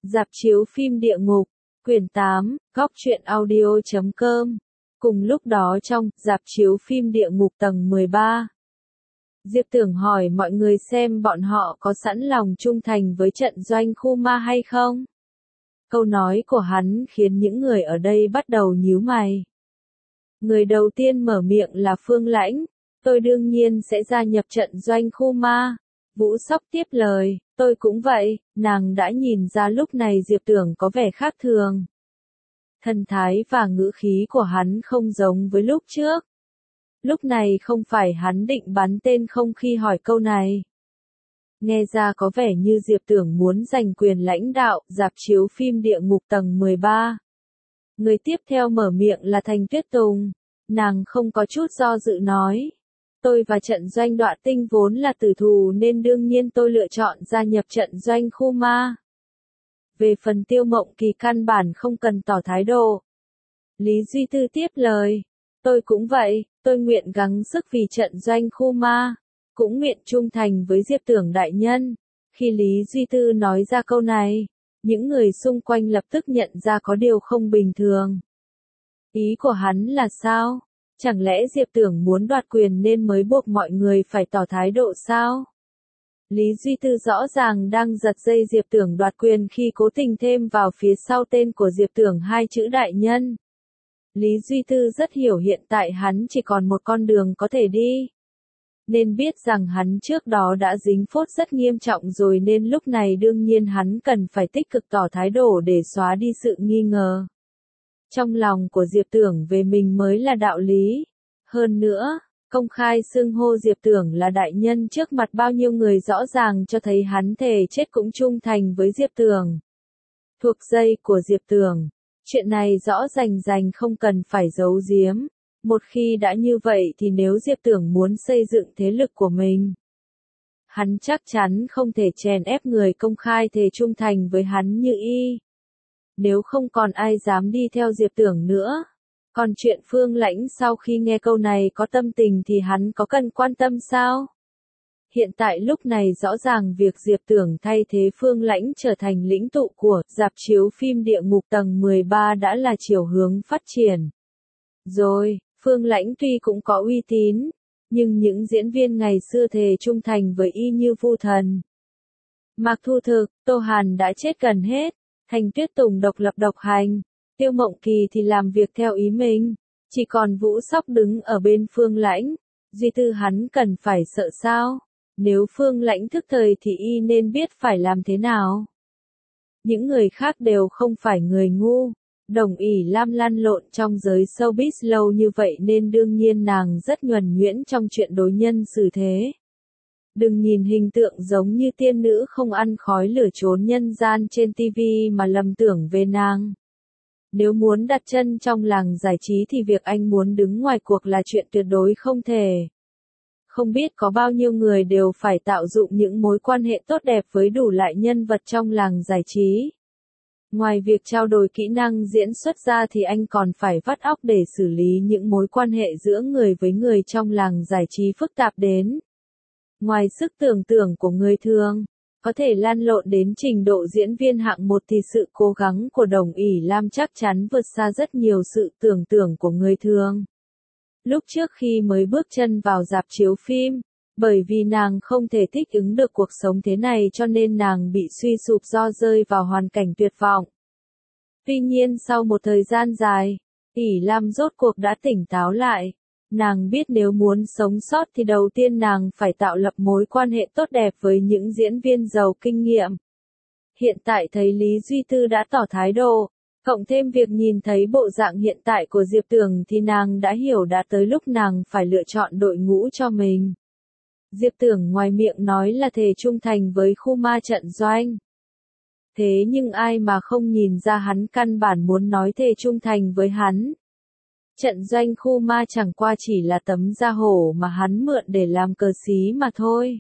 Rạp chiếu phim địa ngục, quyển 8, góc truyện audio.com. Cùng lúc đó trong rạp chiếu phim địa ngục tầng 13, Diệp Tưởng hỏi mọi người xem bọn họ có sẵn lòng trung thành với trận doanh khu ma hay không. Câu nói của hắn khiến những người ở đây bắt đầu nhíu mày. Người đầu tiên mở miệng là Phương Lãnh, tôi đương nhiên sẽ gia nhập trận doanh khu ma. Vũ Sóc tiếp lời, tôi cũng vậy, nàng đã nhìn ra lúc này Diệp Tưởng có vẻ khác thường. Thần thái và ngữ khí của hắn không giống với lúc trước. Lúc này không phải hắn định bắn tên không khi hỏi câu này. Nghe ra có vẻ như Diệp Tưởng muốn giành quyền lãnh đạo rạp chiếu phim địa ngục tầng 13. Người tiếp theo mở miệng là Thành Tuyết Tùng. Nàng không có chút do dự nói. Tôi và trận doanh Đoạ Tinh vốn là tử thù nên đương nhiên tôi lựa chọn gia nhập trận doanh khu ma. Về phần Tiêu Mộng Kỳ căn bản không cần tỏ thái độ. Lý Duy Tư tiếp lời. Tôi cũng vậy, tôi nguyện gắng sức vì trận doanh khu ma. Cũng nguyện trung thành với Diệp Tưởng đại nhân. Khi Lý Duy Tư nói ra câu này, những người xung quanh lập tức nhận ra có điều không bình thường. Ý của hắn là sao? Chẳng lẽ Diệp Tưởng muốn đoạt quyền nên mới buộc mọi người phải tỏ thái độ sao? Lý Duy Tư rõ ràng đang giật dây Diệp Tưởng đoạt quyền khi cố tình thêm vào phía sau tên của Diệp Tưởng hai chữ đại nhân. Lý Duy Tư rất hiểu hiện tại hắn chỉ còn một con đường có thể đi. Nên biết rằng hắn trước đó đã dính phốt rất nghiêm trọng rồi nên lúc này đương nhiên hắn cần phải tích cực tỏ thái độ để xóa đi sự nghi ngờ. Trong lòng của Diệp Tưởng về mình mới là đạo lý. Hơn nữa, công khai xưng hô Diệp Tưởng là đại nhân trước mặt bao nhiêu người rõ ràng cho thấy hắn thề chết cũng trung thành với Diệp Tưởng. Thuộc dây của Diệp Tưởng, chuyện này rõ rành không cần phải giấu giếm. Một khi đã như vậy thì nếu Diệp Tưởng muốn xây dựng thế lực của mình, hắn chắc chắn không thể chèn ép người công khai thề trung thành với hắn như y. Nếu không còn ai dám đi theo Diệp Tưởng nữa. Còn chuyện Phương Lãnh sau khi nghe câu này có tâm tình thì hắn có cần quan tâm sao? Hiện tại lúc này rõ ràng việc Diệp Tưởng thay thế Phương Lãnh trở thành lĩnh tụ của rạp chiếu phim địa ngục tầng 13 đã là chiều hướng phát triển. Rồi, Phương Lãnh tuy cũng có uy tín, nhưng những diễn viên ngày xưa thề trung thành với y như Vu Thần, Mạc Thu Thực, Tô Hàn đã chết gần hết. Thành Tuyết Tùng độc lập độc hành, Tiêu Mộng Kỳ thì làm việc theo ý mình, chỉ còn Vũ Sóc đứng ở bên Phương Lãnh. Duy Tư hắn cần phải sợ sao? Nếu Phương Lãnh thức thời thì y nên biết phải làm thế nào. Những người khác đều không phải người ngu. Đồng ỷ Lam lăn lộn trong giới showbiz lâu như vậy nên đương nhiên nàng rất nhuần nhuyễn trong chuyện đối nhân xử thế. Đừng nhìn hình tượng giống như tiên nữ không ăn khói lửa trốn nhân gian trên TV mà lầm tưởng về nàng. Nếu muốn đặt chân trong làng giải trí thì việc anh muốn đứng ngoài cuộc là chuyện tuyệt đối không thể. Không biết có bao nhiêu người đều phải tạo dụng những mối quan hệ tốt đẹp với đủ loại nhân vật trong làng giải trí. Ngoài việc trao đổi kỹ năng diễn xuất ra thì anh còn phải vắt óc để xử lý những mối quan hệ giữa người với người trong làng giải trí phức tạp đến ngoài sức tưởng tượng của người thường, có thể lăn lộn đến trình độ diễn viên hạng 1 thì sự cố gắng của Đồng ỷ Lam chắc chắn vượt xa rất nhiều sự tưởng tượng của người thường. Lúc trước khi mới bước chân vào rạp chiếu phim, bởi vì nàng không thể thích ứng được cuộc sống thế này cho nên nàng bị suy sụp do rơi vào hoàn cảnh tuyệt vọng. Tuy nhiên sau một thời gian dài, ỷ Lam rốt cuộc đã tỉnh táo lại. Nàng biết nếu muốn sống sót thì đầu tiên nàng phải tạo lập mối quan hệ tốt đẹp với những diễn viên giàu kinh nghiệm. Hiện tại thấy Lý Duy Tư đã tỏ thái độ, cộng thêm việc nhìn thấy bộ dạng hiện tại của Diệp Tưởng thì nàng đã hiểu đã tới lúc nàng phải lựa chọn đội ngũ cho mình. Diệp Tưởng ngoài miệng nói là thề trung thành với khu ma trận doanh. Thế nhưng ai mà không nhìn ra hắn căn bản muốn nói thề trung thành với hắn. Trận doanh khu ma chẳng qua chỉ là tấm da hổ mà hắn mượn để làm cờ xí mà thôi.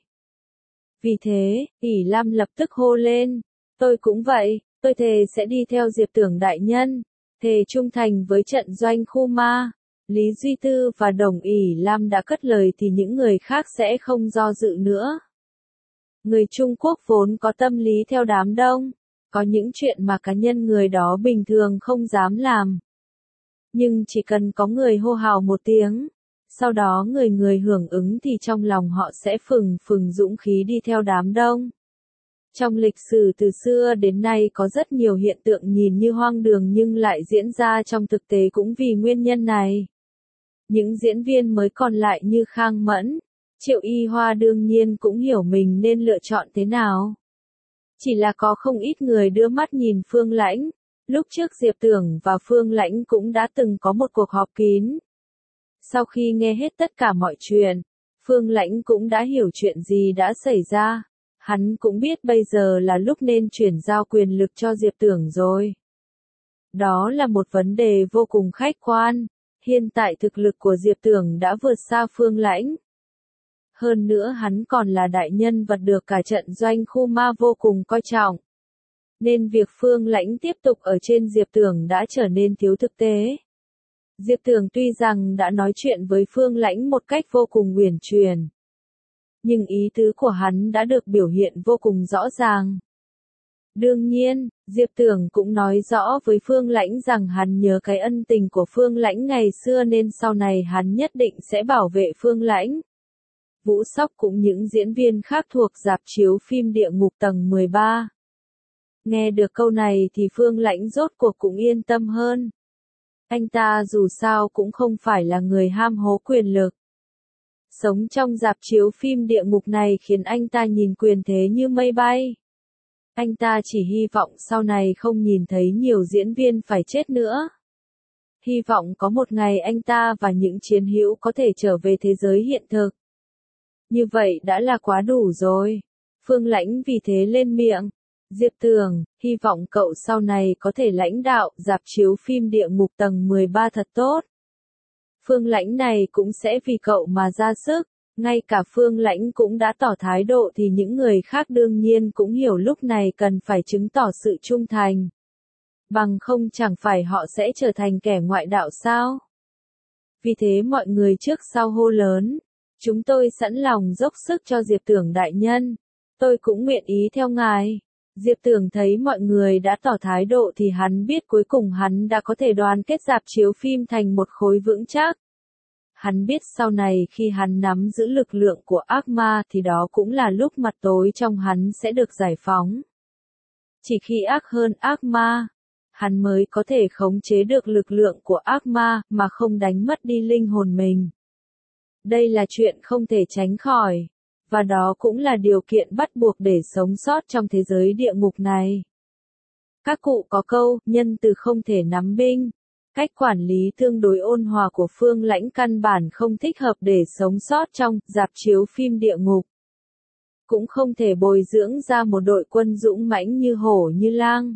Vì thế, ỷ Lam lập tức hô lên. Tôi cũng vậy, tôi thề sẽ đi theo Diệp Tưởng đại nhân. Thề trung thành với trận doanh khu ma. Lý Duy Tư và Đồng ỷ Lam đã cất lời thì những người khác sẽ không do dự nữa. Người Trung Quốc vốn có tâm lý theo đám đông. Có những chuyện mà cá nhân người đó bình thường không dám làm. Nhưng chỉ cần có người hô hào một tiếng, sau đó người người hưởng ứng thì trong lòng họ sẽ phừng phừng dũng khí đi theo đám đông. Trong lịch sử từ xưa đến nay có rất nhiều hiện tượng nhìn như hoang đường nhưng lại diễn ra trong thực tế cũng vì nguyên nhân này. Những diễn viên mới còn lại như Khang Mẫn, Triệu Y Hoa đương nhiên cũng hiểu mình nên lựa chọn thế nào. Chỉ là có không ít người đưa mắt nhìn Phương Lãnh. Lúc trước Diệp Tưởng và Phương Lãnh cũng đã từng có một cuộc họp kín. Sau khi nghe hết tất cả mọi chuyện, Phương Lãnh cũng đã hiểu chuyện gì đã xảy ra. Hắn cũng biết bây giờ là lúc nên chuyển giao quyền lực cho Diệp Tưởng rồi. Đó là một vấn đề vô cùng khách quan. Hiện tại thực lực của Diệp Tưởng đã vượt xa Phương Lãnh. Hơn nữa hắn còn là đại nhân vật được cả trận doanh khu ma vô cùng coi trọng. Nên việc Phương Lãnh tiếp tục ở trên Diệp Tưởng đã trở nên thiếu thực tế. Diệp Tưởng tuy rằng đã nói chuyện với Phương Lãnh một cách vô cùng uyển chuyển, nhưng ý tứ của hắn đã được biểu hiện vô cùng rõ ràng. Đương nhiên, Diệp Tưởng cũng nói rõ với Phương Lãnh rằng hắn nhớ cái ân tình của Phương Lãnh ngày xưa nên sau này hắn nhất định sẽ bảo vệ Phương Lãnh. Vũ Sóc cũng những diễn viên khác thuộc rạp chiếu phim Địa Ngục tầng 13. Nghe được câu này thì Phương Lãnh rốt cuộc cũng yên tâm hơn. Anh ta dù sao cũng không phải là người ham hố quyền lực. Sống trong rạp chiếu phim Địa Ngục này khiến anh ta nhìn quyền thế như mây bay. Anh ta chỉ hy vọng sau này không nhìn thấy nhiều diễn viên phải chết nữa. Hy vọng có một ngày anh ta và những chiến hữu có thể trở về thế giới hiện thực. Như vậy đã là quá đủ rồi. Phương Lãnh vì thế lên miệng. Diệp Tưởng, hy vọng cậu sau này có thể lãnh đạo rạp chiếu phim Địa Ngục tầng 13 thật tốt. Phương Lãnh này cũng sẽ vì cậu mà ra sức. Ngay cả Phương Lãnh cũng đã tỏ thái độ thì những người khác đương nhiên cũng hiểu lúc này cần phải chứng tỏ sự trung thành. Bằng không chẳng phải họ sẽ trở thành kẻ ngoại đạo sao? Vì thế mọi người trước sau hô lớn. Chúng tôi sẵn lòng dốc sức cho Diệp Tưởng đại nhân. Tôi cũng nguyện ý theo ngài. Diệp Tưởng thấy mọi người đã tỏ thái độ thì hắn biết cuối cùng hắn đã có thể đoàn kết rạp chiếu phim thành một khối vững chắc. Hắn biết sau này khi hắn nắm giữ lực lượng của ác ma thì đó cũng là lúc mặt tối trong hắn sẽ được giải phóng. Chỉ khi ác hơn ác ma, hắn mới có thể khống chế được lực lượng của ác ma mà không đánh mất đi linh hồn mình. Đây là chuyện không thể tránh khỏi, và đó cũng là điều kiện bắt buộc để sống sót trong thế giới địa ngục này. Các cụ có câu, nhân từ không thể nắm binh. Cách quản lý tương đối ôn hòa của Phương Lãnh căn bản không thích hợp để sống sót trong rạp chiếu phim Địa Ngục. Cũng không thể bồi dưỡng ra một đội quân dũng mãnh như hổ như lang.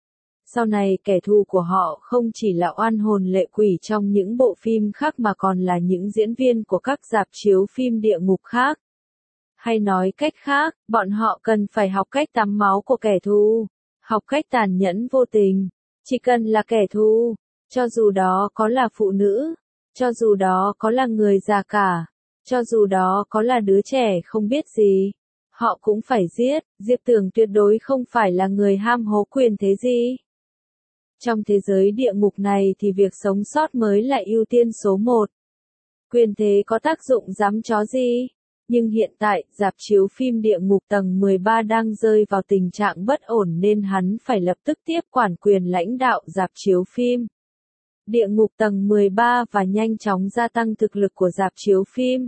Sau này kẻ thù của họ không chỉ là oan hồn lệ quỷ trong những bộ phim khác mà còn là những diễn viên của các rạp chiếu phim Địa Ngục khác. Hay nói cách khác, bọn họ cần phải học cách tắm máu của kẻ thù, học cách tàn nhẫn vô tình. Chỉ cần là kẻ thù, cho dù đó có là phụ nữ, cho dù đó có là người già cả, cho dù đó có là đứa trẻ không biết gì, họ cũng phải giết. Diệp Tưởng tuyệt đối không phải là người ham hố quyền thế gì. Trong thế giới địa ngục này thì việc sống sót mới là ưu tiên số 1. Quyền thế có tác dụng dám chó gì? Nhưng hiện tại, rạp chiếu phim Địa Ngục tầng 13 đang rơi vào tình trạng bất ổn nên hắn phải lập tức tiếp quản quyền lãnh đạo rạp chiếu phim Địa Ngục tầng 13 và nhanh chóng gia tăng thực lực của rạp chiếu phim.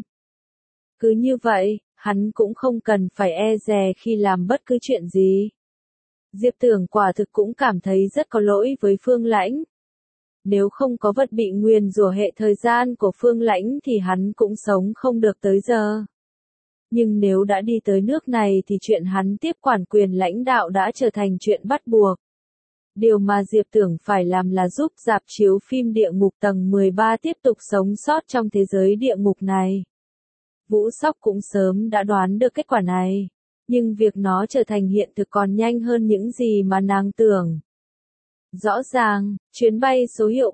Cứ như vậy, hắn cũng không cần phải e dè khi làm bất cứ chuyện gì. Diệp Tưởng quả thực cũng cảm thấy rất có lỗi với Phương Lãnh. Nếu không có vật bị nguyền rủa hệ thời gian của Phương Lãnh thì hắn cũng sống không được tới giờ. Nhưng nếu đã đi tới nước này thì chuyện hắn tiếp quản quyền lãnh đạo đã trở thành chuyện bắt buộc. Điều mà Diệp Tưởng phải làm là giúp rạp chiếu phim Địa Ngục tầng 13 tiếp tục sống sót trong thế giới địa ngục này. Vũ Sóc cũng sớm đã đoán được kết quả này, nhưng việc nó trở thành hiện thực còn nhanh hơn những gì mà nàng tưởng. Rõ ràng, chuyến bay số hiệu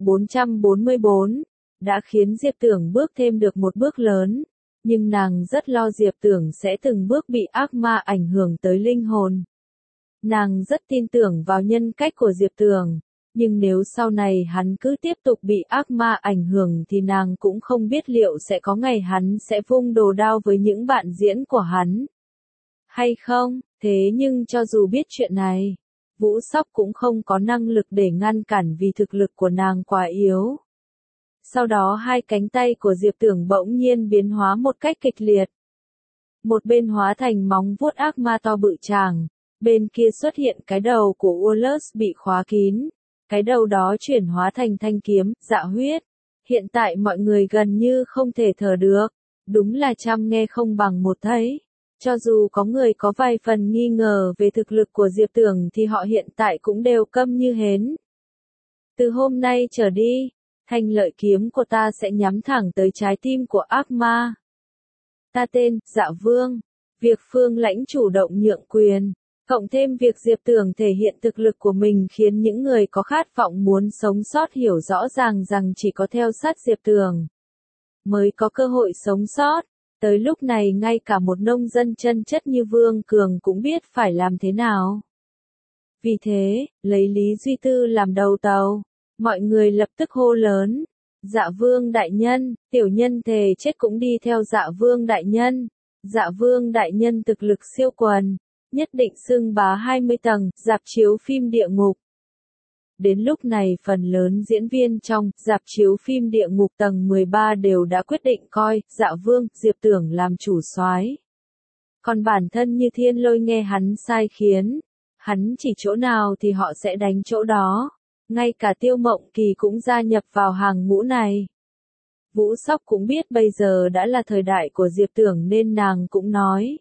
444 đã khiến Diệp Tưởng bước thêm được một bước lớn, nhưng nàng rất lo Diệp Tưởng sẽ từng bước bị ác ma ảnh hưởng tới linh hồn. Nàng rất tin tưởng vào nhân cách của Diệp Tường, nhưng nếu sau này hắn cứ tiếp tục bị ác ma ảnh hưởng thì nàng cũng không biết liệu sẽ có ngày hắn sẽ vung đồ đao với những bạn diễn của hắn hay không. Thế nhưng cho dù biết chuyện này, Vũ Sóc cũng không có năng lực để ngăn cản vì thực lực của nàng quá yếu. Sau đó hai cánh tay của Diệp Tưởng bỗng nhiên biến hóa một cách kịch liệt. Một bên hóa thành móng vuốt ác ma to bự chàng, bên kia xuất hiện cái đầu của Wallace bị khóa kín. Cái đầu đó chuyển hóa thành thanh kiếm, dạ huyết. Hiện tại mọi người gần như không thể thở được. Đúng là trăm nghe không bằng một thấy. Cho dù có người có vài phần nghi ngờ về thực lực của Diệp Tưởng thì họ hiện tại cũng đều câm như hến. Từ hôm nay trở đi, thanh lợi kiếm của ta sẽ nhắm thẳng tới trái tim của ác ma. Ta tên, Dạ Vương. Việc Phương Lãnh chủ động nhượng quyền, cộng thêm việc Diệp Tưởng thể hiện thực lực của mình khiến những người có khát vọng muốn sống sót hiểu rõ ràng rằng chỉ có theo sát Diệp Tưởng mới có cơ hội sống sót. Tới lúc này ngay cả một nông dân chân chất như Vương Cường cũng biết phải làm thế nào. Vì thế, lấy Lý Duy Tư làm đầu tàu, mọi người lập tức hô lớn. Dạ Vương đại nhân, tiểu nhân thề chết cũng đi theo Dạ Vương đại nhân. Dạ Vương đại nhân thực lực siêu quần, nhất định xưng bá 20 tầng, rạp chiếu phim địa ngục. Đến lúc này phần lớn diễn viên trong rạp chiếu phim địa ngục tầng 13 đều đã quyết định coi Dạ Vương, Diệp Tưởng làm chủ soái. Còn bản thân Như Thiên Lôi nghe hắn sai khiến, hắn chỉ chỗ nào thì họ sẽ đánh chỗ đó. Ngay cả Tiêu Mộng Kỳ cũng gia nhập vào hàng ngũ này. Vũ Sóc cũng biết bây giờ đã là thời đại của Diệp Tưởng nên nàng cũng nói.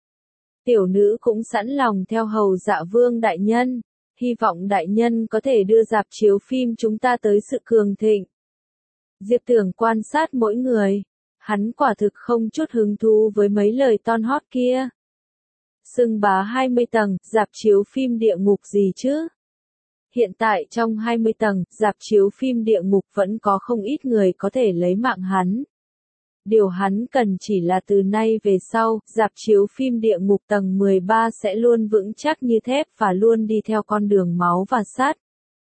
Tiểu nữ cũng sẵn lòng theo hầu Dạ Vương đại nhân, hy vọng đại nhân có thể đưa rạp chiếu phim chúng ta tới sự cường thịnh. Diệp Tưởng quan sát mỗi người, hắn quả thực không chút hứng thú với mấy lời ton hót kia. Xưng bá 20 tầng, rạp chiếu phim địa ngục gì chứ? Hiện tại trong 20 tầng, rạp chiếu phim địa ngục vẫn có không ít người có thể lấy mạng hắn. Điều hắn cần chỉ là từ nay về sau, rạp chiếu phim địa ngục tầng 13 sẽ luôn vững chắc như thép và luôn đi theo con đường máu và sắt.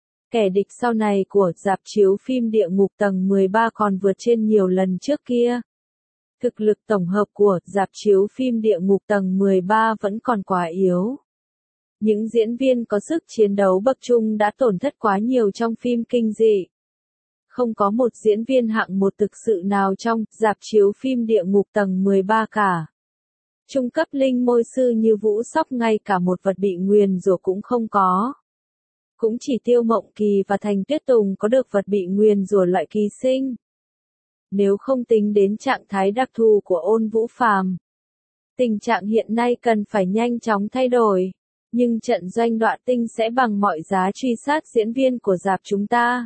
Kẻ địch sau này của rạp chiếu phim địa ngục tầng 13 còn vượt trên nhiều lần trước kia. Thực lực tổng hợp của rạp chiếu phim địa ngục tầng 13 vẫn còn quá yếu. Những diễn viên có sức chiến đấu bậc trung đã tổn thất quá nhiều trong phim kinh dị. Không có một diễn viên hạng một thực sự nào trong rạp chiếu phim địa ngục tầng 13 cả. Trung cấp linh môi sư như Vũ Sóc ngay cả một vật bị nguyền rủa cũng không có. Cũng chỉ Tiêu Mộng Kỳ và Thành Tuyết Tùng có được vật bị nguyền rủa loại kỳ sinh. Nếu không tính đến trạng thái đặc thù của Ôn Vũ Phàm, tình trạng hiện nay cần phải nhanh chóng thay đổi. Nhưng trận doanh Đoạ Tinh sẽ bằng mọi giá truy sát diễn viên của rạp chúng ta.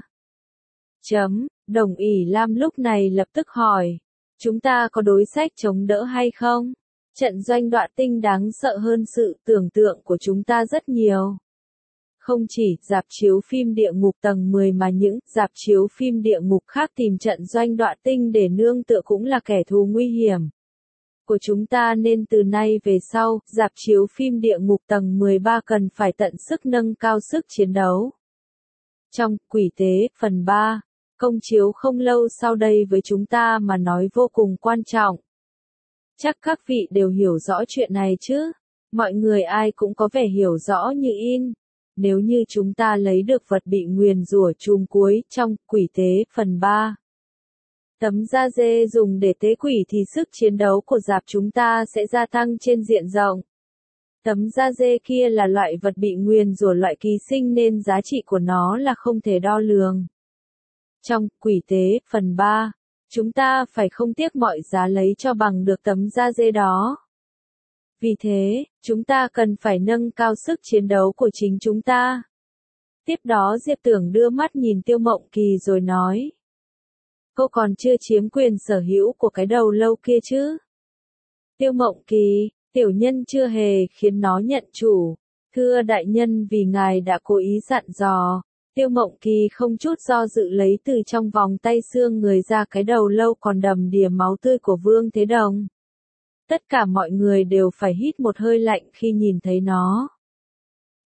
Đồng ỷ Lam lúc này lập tức hỏi. Chúng ta có đối sách chống đỡ hay không? Trận doanh Đoạ Tinh đáng sợ hơn sự tưởng tượng của chúng ta rất nhiều. Không chỉ rạp chiếu phim địa ngục tầng 10 mà những rạp chiếu phim địa ngục khác tìm trận doanh Đoạ Tinh để nương tựa cũng là kẻ thù nguy hiểm của chúng ta nên từ nay về sau, rạp chiếu phim địa ngục tầng 13 cần phải tận sức nâng cao sức chiến đấu. Trong Quỷ Tế, phần 3, công chiếu không lâu sau đây với chúng ta mà nói vô cùng quan trọng. Chắc các vị đều hiểu rõ chuyện này chứ? Mọi người ai cũng có vẻ hiểu rõ như in. Nếu như chúng ta lấy được vật bị nguyền rủa chùm cuối trong Quỷ Tế, phần 3. Tấm da dê dùng để tế quỷ thì sức chiến đấu của rạp chúng ta sẽ gia tăng trên diện rộng. Tấm da dê kia là loại vật bị nguyền rủa loại ký sinh nên giá trị của nó là không thể đo lường. Trong Quỷ Tế, phần 3, chúng ta phải không tiếc mọi giá lấy cho bằng được tấm da dê đó. Vì thế, chúng ta cần phải nâng cao sức chiến đấu của chính chúng ta. Tiếp đó Diệp Tưởng đưa mắt nhìn Tiêu Mộng Kỳ rồi nói. Cô còn chưa chiếm quyền sở hữu của cái đầu lâu kia chứ? Tiêu Mộng Kỳ, tiểu nhân chưa hề khiến nó nhận chủ. Thưa đại nhân vì ngài đã cố ý dặn dò. Tiêu Mộng Kỳ không chút do dự lấy từ trong vòng tay xương người ra cái đầu lâu còn đầm đìa máu tươi của Vương Thế Đồng. Tất cả mọi người đều phải hít một hơi lạnh khi nhìn thấy nó.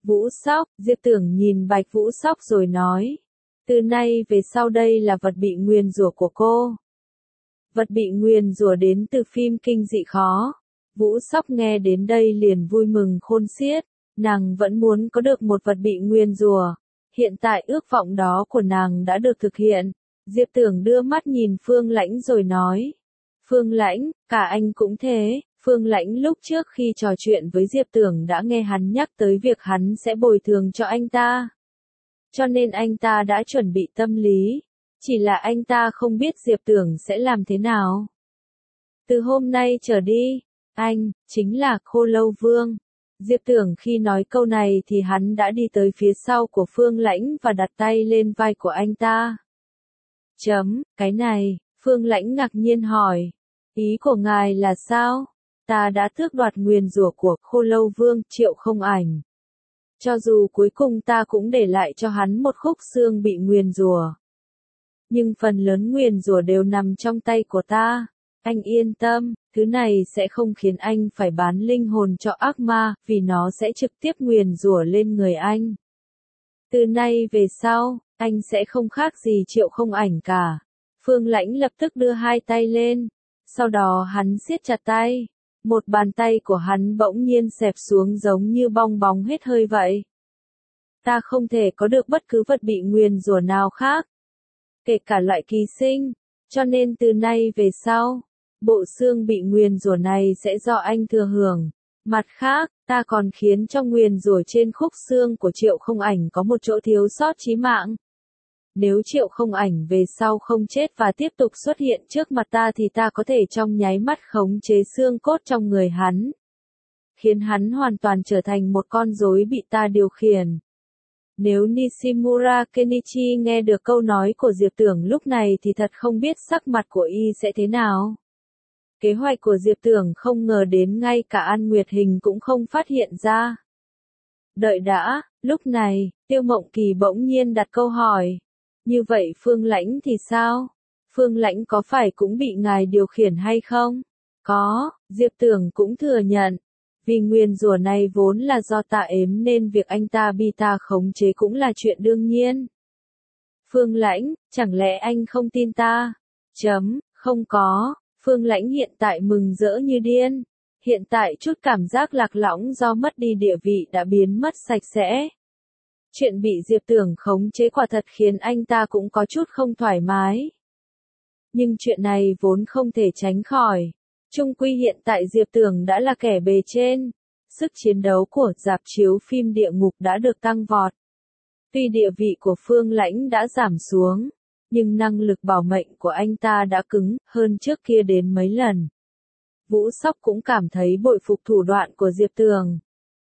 Vũ Sóc, Diệp Tưởng nhìn Bạch Vũ Sóc rồi nói. Từ nay về sau đây là vật bị nguyền rủa của cô. Vật bị nguyền rủa đến từ phim kinh dị khó. Vũ Sóc nghe đến đây liền vui mừng khôn xiết. Nàng vẫn muốn có được một vật bị nguyền rủa. Hiện tại ước vọng đó của nàng đã được thực hiện. Diệp Tưởng đưa mắt nhìn Phương Lãnh rồi nói. Phương Lãnh, cả anh cũng thế. Phương Lãnh lúc trước khi trò chuyện với Diệp Tưởng đã nghe hắn nhắc tới việc hắn sẽ bồi thường cho anh ta. Cho nên anh ta đã chuẩn bị tâm lý. Chỉ là anh ta không biết Diệp Tưởng sẽ làm thế nào. Từ hôm nay trở đi, anh, chính là Khô Lâu Vương. Diệp Tưởng khi nói câu này thì hắn đã đi tới phía sau của Phương Lãnh và đặt tay lên vai của anh ta. Cái này, Phương Lãnh ngạc nhiên hỏi. Ý của ngài là sao? Ta đã tước đoạt nguyền rủa của Khô Lâu Vương Triệu Không Ảnh. Cho dù cuối cùng ta cũng để lại cho hắn một khúc xương bị nguyền rủa. Nhưng phần lớn nguyền rủa đều nằm trong tay của ta. Anh yên tâm, thứ này sẽ không khiến anh phải bán linh hồn cho ác ma, vì nó sẽ trực tiếp nguyền rủa lên người anh. Từ nay về sau, anh sẽ không khác gì Triệu Không Ảnh cả. Phương Lãnh lập tức đưa hai tay lên. Sau đó hắn siết chặt tay. Một bàn tay của hắn bỗng nhiên xẹp xuống giống như bong bóng hết hơi vậy. Ta không thể có được bất cứ vật bị nguyền rủa nào khác. Kể cả loại ký sinh. Cho nên từ nay về sau, bộ xương bị nguyền rủa này sẽ do anh thừa hưởng. Mặt khác, ta còn khiến cho nguyền rủa trên khúc xương của Triệu Không Ảnh có một chỗ thiếu sót chí mạng. Nếu Triệu Không Ảnh về sau không chết và tiếp tục xuất hiện trước mặt ta thì ta có thể trong nháy mắt khống chế xương cốt trong người hắn. Khiến hắn hoàn toàn trở thành một con rối bị ta điều khiển. Nếu Nishimura Kenichi nghe được câu nói của Diệp Tưởng lúc này thì thật không biết sắc mặt của y sẽ thế nào. Kế hoạch của Diệp Tưởng không ngờ đến ngay cả An Nguyệt Hình cũng không phát hiện ra. Đợi đã, lúc này, Tiêu Mộng Kỳ bỗng nhiên đặt câu hỏi. Như vậy Phương Lãnh thì sao? Phương Lãnh có phải cũng bị ngài điều khiển hay không? Có, Diệp Tưởng cũng thừa nhận. Vì nguyền rủa này vốn là do ta ếm nên việc anh ta bị ta khống chế cũng là chuyện đương nhiên. Phương Lãnh, chẳng lẽ anh không tin ta? Không có. Phương Lãnh hiện tại mừng rỡ như điên. Hiện tại chút cảm giác lạc lõng do mất đi địa vị đã biến mất sạch sẽ. Chuyện bị Diệp Tưởng khống chế quả thật khiến anh ta cũng có chút không thoải mái. Nhưng chuyện này vốn không thể tránh khỏi. Chung quy hiện tại Diệp Tưởng đã là kẻ bề trên. Sức chiến đấu của rạp chiếu phim địa ngục đã được tăng vọt. Tuy địa vị của Phương Lãnh đã giảm xuống, nhưng năng lực bảo mệnh của anh ta đã cứng hơn trước kia đến mấy lần. Vũ Sóc cũng cảm thấy bội phục thủ đoạn của Diệp Tưởng.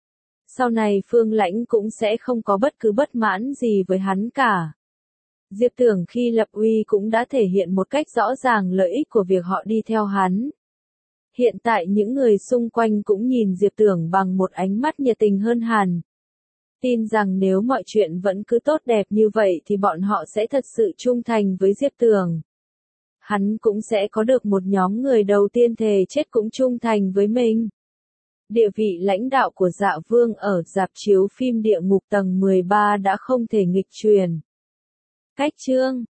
Sau này Phương Lãnh cũng sẽ không có bất cứ bất mãn gì với hắn cả. Diệp Tưởng khi lập uy cũng đã thể hiện một cách rõ ràng lợi ích của việc họ đi theo hắn. Hiện tại những người xung quanh cũng nhìn Diệp Tưởng bằng một ánh mắt nhiệt tình hơn hẳn. Tin rằng nếu mọi chuyện vẫn cứ tốt đẹp như vậy thì bọn họ sẽ thật sự trung thành với Diệp Tưởng. Hắn cũng sẽ có được một nhóm người đầu tiên thề chết cũng trung thành với mình. Địa vị lãnh đạo của Dạ Vương ở rạp chiếu phim địa ngục tầng 13 đã không thể nghịch truyền. Cách chương